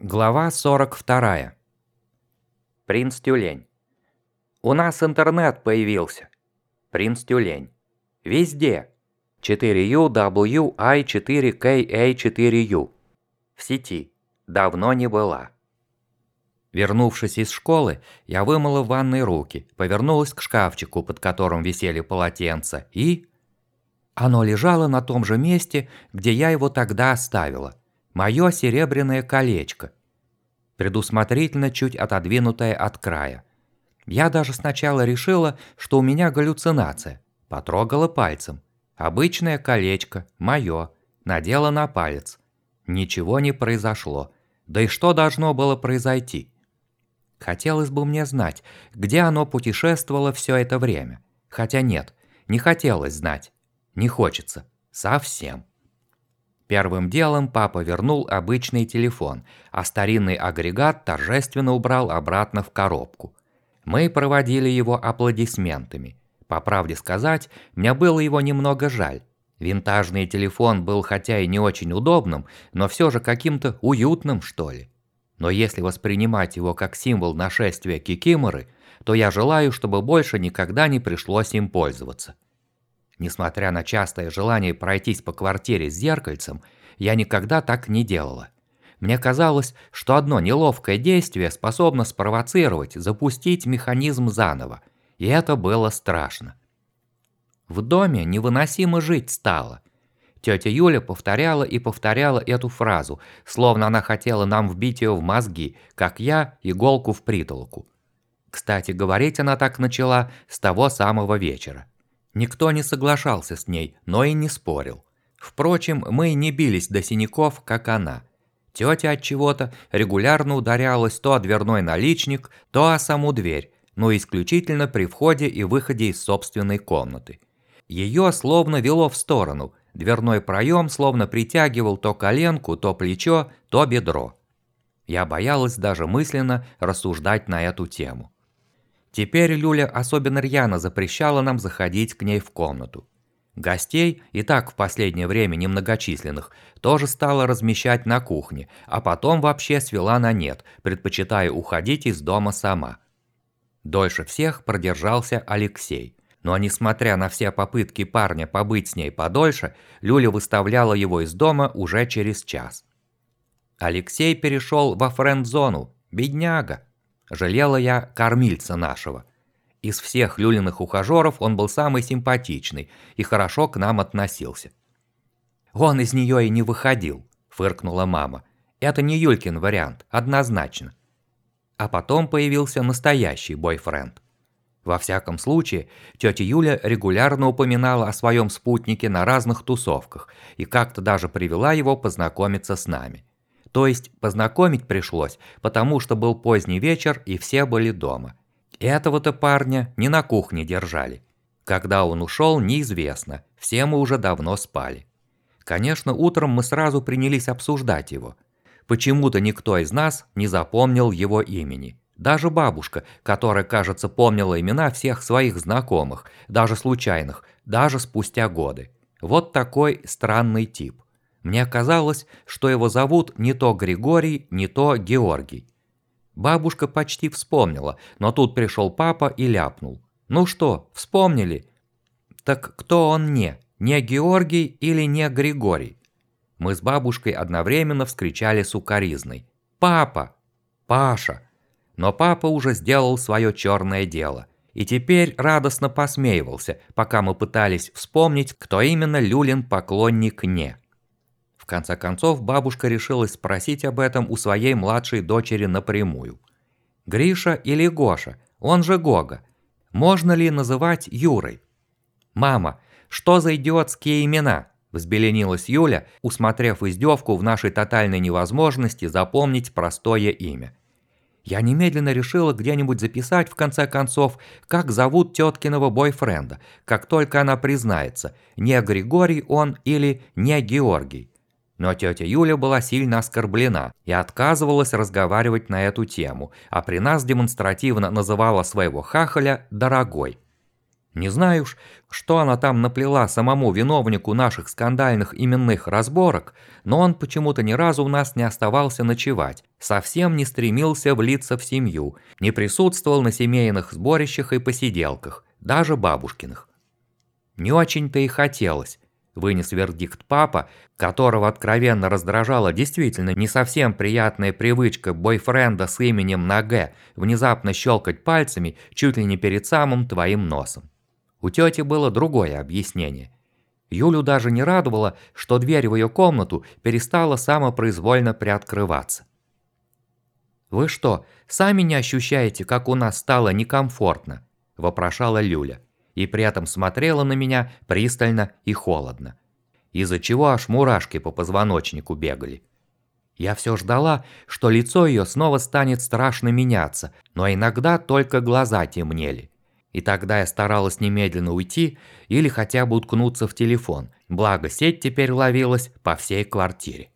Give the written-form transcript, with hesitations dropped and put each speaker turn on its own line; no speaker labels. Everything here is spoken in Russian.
Глава 42. Принц Тюлень. У нас интернет появился. Принц Тюлень. Везде. 4UWI4KA4U. В сети. Давно не была. Вернувшись из школы, я вымыла в ванной руки, повернулась к шкафчику, под которым висели полотенца, и... Оно лежало на том же месте, где я его тогда оставила. Мое серебряное колечко, предусмотрительно чуть отодвинутое от края. Я даже сначала решила, что у меня галлюцинация. Потрогала пальцем. Обычное колечко, мое, надела на палец. Ничего не произошло. Да и что должно было произойти? Хотелось бы мне знать, где оно путешествовало все это время. Хотя нет, не хотелось знать. Не хочется. Совсем. Первым делом папа вернул обычный телефон, а старинный агрегат торжественно убрал обратно в коробку. Мы проводили его аплодисментами. По правде сказать, мне было его немного жаль. Винтажный телефон был хотя и не очень удобным, но все же каким-то уютным, что ли. Но если воспринимать его как символ нашествия Кикиморы, то я желаю, чтобы больше никогда не пришлось им пользоваться. Несмотря на частое желание пройтись по квартире с зеркальцем, я никогда так не делала. Мне казалось, что одно неловкое действие способно спровоцировать, запустить механизм заново, и это было страшно. В доме невыносимо жить стало. Тетя Юля повторяла и повторяла эту фразу, словно она хотела нам вбить ее в мозги, как я иголку в притолоку. Кстати, говорить она так начала с того самого вечера. Никто не соглашался с ней, но и не спорил. Впрочем, мы не бились до синяков, как она. Тетя от чего-то регулярно ударялась то о дверной наличник, то о саму дверь, но исключительно при входе и выходе из собственной комнаты. Ее словно вело в сторону, дверной проем словно притягивал то коленку, то плечо, то бедро. Я боялась даже мысленно рассуждать на эту тему. Теперь Люля особенно рьяно запрещала нам заходить к ней в комнату. Гостей, и так в последнее время немногочисленных, тоже стала размещать на кухне, а потом вообще свела на нет, предпочитая уходить из дома сама. Дольше всех продержался Алексей, но несмотря на все попытки парня побыть с ней подольше, Люля выставляла его из дома уже через час. Алексей перешел во френд-зону, бедняга. Жалела я кормильца нашего. Из всех Люлиных ухажеров он был самый симпатичный и хорошо к нам относился. «Он из нее и не выходил», – фыркнула мама. «Это не Юлькин вариант, однозначно». А потом появился настоящий бойфренд. Во всяком случае, тетя Юля регулярно упоминала о своем спутнике на разных тусовках и как-то даже привела его познакомиться с нами. То есть познакомить пришлось, потому что был поздний вечер и все были дома. Этого-то парня не на кухне держали. Когда он ушел, неизвестно, все мы уже давно спали. Конечно, утром мы сразу принялись обсуждать его. Почему-то никто из нас не запомнил его имени. Даже бабушка, которая, кажется, помнила имена всех своих знакомых, даже случайных, даже спустя годы. Вот такой странный тип. Мне казалось, что его зовут не то Григорий, не то Георгий. Бабушка почти вспомнила, но тут пришел папа и ляпнул. «Ну что, вспомнили?» «Так кто он не Георгий или не Григорий?» Мы с бабушкой одновременно вскричали сукоризной. «Папа! Паша!» Но папа уже сделал свое черное дело. И теперь радостно посмеивался, пока мы пытались вспомнить, кто именно Люлин поклонник не. В конце концов, бабушка решилась спросить об этом у своей младшей дочери напрямую. «Гриша или Гоша? Он же Гога. Можно ли называть Юрой?» «Мама, что за идиотские имена?» – взбеленилась Юля, усмотрев издевку в нашей тотальной невозможности запомнить простое имя. Я немедленно решила где-нибудь записать, в конце концов, как зовут теткиного бойфренда, как только она признается, не Григорий он или не Георгий. Но тетя Юля была сильно оскорблена и отказывалась разговаривать на эту тему, а при нас демонстративно называла своего хахаля «дорогой». Не знаю уж, что она там наплела самому виновнику наших скандальных именных разборок, но он почему-то ни разу у нас не оставался ночевать, совсем не стремился влиться в семью, не присутствовал на семейных сборищах и посиделках, даже бабушкиных. Не очень-то и хотелось, вынес вердикт папа, которого откровенно раздражала действительно не совсем приятная привычка бойфренда с именем на «Г» внезапно щелкать пальцами чуть ли не перед самым твоим носом. У тети было другое объяснение. Юлю даже не радовало, что дверь в ее комнату перестала самопроизвольно приоткрываться. «Вы что, сами не ощущаете, как у нас стало некомфортно?» – вопрошала Люля, и при этом смотрела на меня пристально и холодно, из-за чего аж мурашки по позвоночнику бегали. Я все ждала, что лицо ее снова станет страшно меняться, но иногда только глаза темнели. И тогда я старалась немедленно уйти или хотя бы уткнуться в телефон, благо сеть теперь ловилась по всей квартире.